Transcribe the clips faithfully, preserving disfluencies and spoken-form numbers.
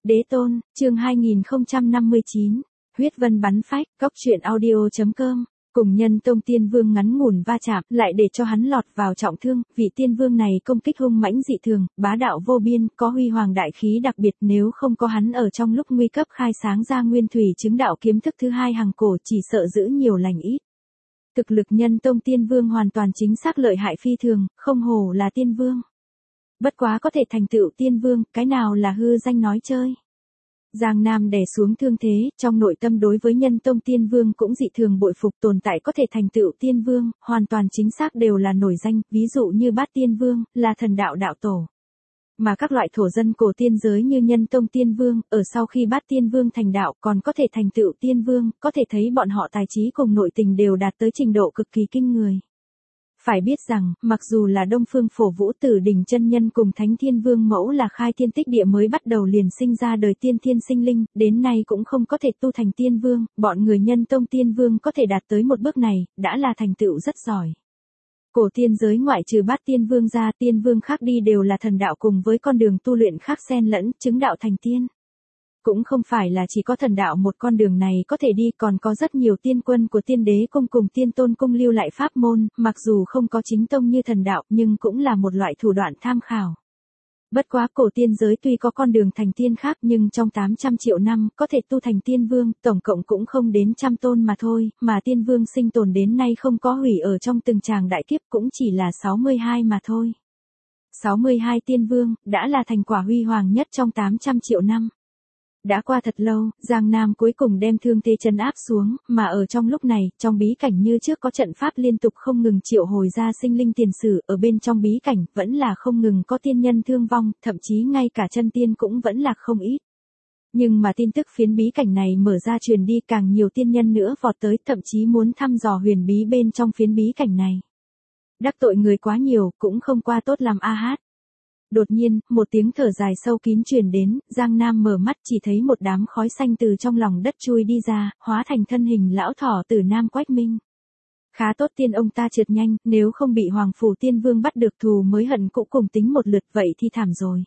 Đế tôn, chương hai nghìn không trăm năm mươi chín, huyết vân bắn phách, góc truyện audio chấm com. Cùng Nhân Tông Tiên Vương ngắn ngủn va chạm, lại để cho hắn lọt vào trọng thương, vị Tiên Vương này công kích hung mãnh dị thường, bá đạo vô biên, có huy hoàng đại khí đặc biệt, nếu không có hắn ở trong lúc nguy cấp khai sáng ra nguyên thủy chứng đạo kiếm thức thứ hai hàng cổ, chỉ sợ giữ nhiều lành ít. Thực lực Nhân Tông Tiên Vương hoàn toàn chính xác lợi hại phi thường, không hổ là Tiên Vương. Bất quá có thể thành tựu Tiên Vương, cái nào là hư danh nói chơi. Giang Nam đè xuống thương thế, trong nội tâm đối với Nhân Tông Tiên Vương cũng dị thường bội phục, tồn tại có thể thành tựu Tiên Vương, hoàn toàn chính xác đều là nổi danh, ví dụ như Bát Tiên Vương, là thần đạo đạo tổ. Mà các loại thổ dân cổ tiên giới như Nhân Tông Tiên Vương, ở sau khi Bát Tiên Vương thành đạo còn có thể thành tựu Tiên Vương, có thể thấy bọn họ tài trí cùng nội tình đều đạt tới trình độ cực kỳ kinh người. Phải biết rằng, mặc dù là Đông Phương Phổ Vũ Tử Đỉnh chân nhân cùng Thánh Thiên Vương mẫu là khai thiên tích địa mới bắt đầu liền sinh ra đời tiên thiên sinh linh, đến nay cũng không có thể tu thành Tiên Vương, bọn người Nhân Tông Tiên Vương có thể đạt tới một bước này, đã là thành tựu rất giỏi. Cổ tiên giới ngoại trừ Bát Tiên Vương ra, Tiên Vương khác đi đều là thần đạo cùng với con đường tu luyện khác xen lẫn, chứng đạo thành tiên. Cũng không phải là chỉ có thần đạo một con đường này có thể đi, còn có rất nhiều tiên quân của Tiên Đế cung cùng Tiên Tôn cung lưu lại pháp môn, mặc dù không có chính tông như thần đạo, nhưng cũng là một loại thủ đoạn tham khảo. Bất quá cổ tiên giới tuy có con đường thành tiên khác, nhưng trong tám trăm triệu năm có thể tu thành Tiên Vương, tổng cộng cũng không đến trăm tôn mà thôi, mà Tiên Vương sinh tồn đến nay không có hủy ở trong từng tràng đại kiếp, cũng chỉ là sáu mươi hai mà thôi. sáu mươi hai Tiên Vương đã là thành quả huy hoàng nhất trong tám trăm triệu năm. Đã qua thật lâu, Giang Nam cuối cùng đem thương thế trấn áp xuống, mà ở trong lúc này, trong bí cảnh như trước có trận pháp liên tục không ngừng triệu hồi ra sinh linh tiền sử, ở bên trong bí cảnh, vẫn là không ngừng có tiên nhân thương vong, thậm chí ngay cả chân tiên cũng vẫn là không ít. Nhưng mà tin tức phiến bí cảnh này mở ra truyền đi, càng nhiều tiên nhân nữa vọt tới, thậm chí muốn thăm dò huyền bí bên trong phiến bí cảnh này. Đắc tội người quá nhiều, cũng không qua tốt làm a hát. Đột nhiên, một tiếng thở dài sâu kín truyền đến, Giang Nam mở mắt chỉ thấy một đám khói xanh từ trong lòng đất chui đi ra, hóa thành thân hình lão thỏ tử Nam Quách Minh. Khá tốt tiên ông ta trượt nhanh, nếu không bị Hoàng Phủ Tiên Vương bắt được thù mới hận cũng cùng tính một lượt, vậy thì thảm rồi.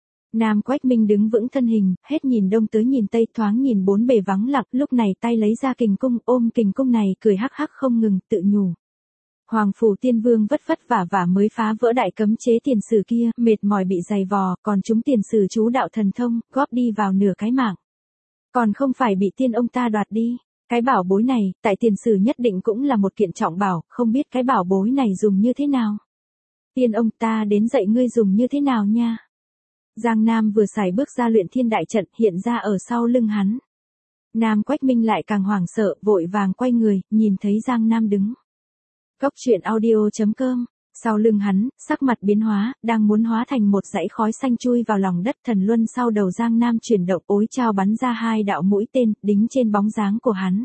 Nam Quách Minh đứng vững thân hình, hết nhìn đông tới nhìn tây, thoáng nhìn bốn bề vắng lặng, lúc này tay lấy ra kình cung, ôm kình cung này cười hắc hắc không ngừng, tự nhủ. Hoàng Phủ Tiên Vương vất vất vả vả mới phá vỡ đại cấm chế tiền sử kia, mệt mỏi bị dày vò, còn chúng tiền sử chú đạo thần thông, góp đi vào nửa cái mạng. Còn không phải bị tiên ông ta đoạt đi. Cái bảo bối này, tại tiền sử nhất định cũng là một kiện trọng bảo, không biết cái bảo bối này dùng như thế nào. Tiên ông ta đến dạy ngươi dùng như thế nào nha. Giang Nam vừa xài bước ra luyện thiên đại trận, hiện ra ở sau lưng hắn. Nam Quách Minh lại càng hoảng sợ, vội vàng quay người, nhìn thấy Giang Nam đứng. Góc truyện audio chấm com, sau lưng hắn, sắc mặt biến hóa, đang muốn hóa thành một dãy khói xanh chui vào lòng đất, thần luân sau đầu Giang Nam chuyển động, ối chao bắn ra hai đạo mũi tên, đính trên bóng dáng của hắn.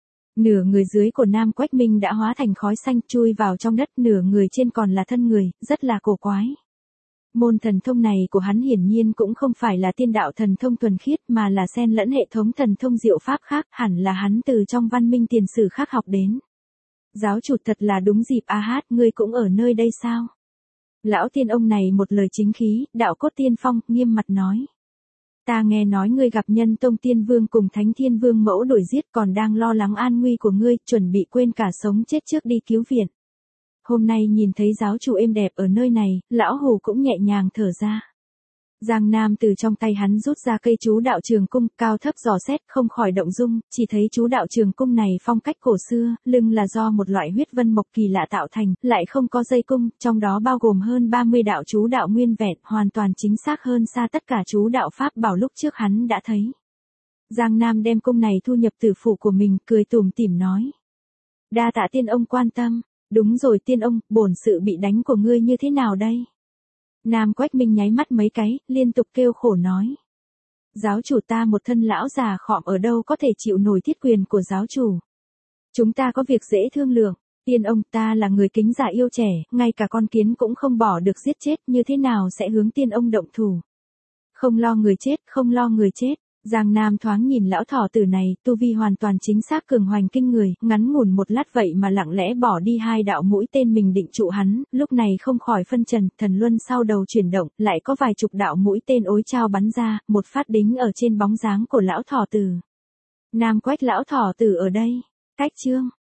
Nửa người dưới của Nam Quách Minh đã hóa thành khói xanh chui vào trong đất, nửa người trên còn là thân người, rất là cổ quái. Môn thần thông này của hắn hiển nhiên cũng không phải là tiên đạo thần thông thuần khiết mà là xen lẫn hệ thống thần thông diệu pháp khác, hẳn là hắn từ trong văn minh tiền sử khác học đến. Giáo chủ thật là đúng dịp a hát, ngươi cũng ở nơi đây sao? Lão tiên ông này một lời chính khí, đạo cốt tiên phong, nghiêm mặt nói. Ta nghe nói ngươi gặp Nhân Tông Tiên Vương cùng Thánh Thiên Vương mẫu đuổi giết, còn đang lo lắng an nguy của ngươi, chuẩn bị quên cả sống chết trước đi cứu viện. Hôm nay nhìn thấy giáo chủ êm đẹp ở nơi này, lão hù cũng nhẹ nhàng thở ra. Giang Nam từ trong tay hắn rút ra cây chú đạo trường cung, cao thấp dò xét, không khỏi động dung, chỉ thấy chú đạo trường cung này phong cách cổ xưa, lưng là do một loại huyết vân mộc kỳ lạ tạo thành, lại không có dây cung, trong đó bao gồm hơn ba mươi đạo chú đạo nguyên vẹn, hoàn toàn chính xác hơn xa tất cả chú đạo pháp bảo lúc trước hắn đã thấy. Giang Nam đem cung này thu nhập tử phủ của mình, cười tủm tỉm nói. Đa tạ tiên ông quan tâm, đúng rồi tiên ông, bổn sự bị đánh của ngươi như thế nào đây? Nam Quách Minh nháy mắt mấy cái, liên tục kêu khổ nói. Giáo chủ ta một thân lão già khọm ở đâu có thể chịu nổi thiết quyền của giáo chủ. Chúng ta có việc dễ thương lượng, tiên ông ta là người kính già yêu trẻ, ngay cả con kiến cũng không bỏ được giết chết, như thế nào sẽ hướng tiên ông động thủ. Không lo người chết, không lo người chết, Giang Nam thoáng nhìn lão thỏ tử này, tu vi hoàn toàn chính xác cường hoành kinh người, ngắn ngủn một lát vậy mà lặng lẽ bỏ đi hai đạo mũi tên mình định trụ hắn, lúc này không khỏi phân trần, thần luân sau đầu chuyển động, lại có vài chục đạo mũi tên ối chao bắn ra, một phát đính ở trên bóng dáng của lão thỏ tử. Nam Quách lão thỏ tử ở đây, cách chương.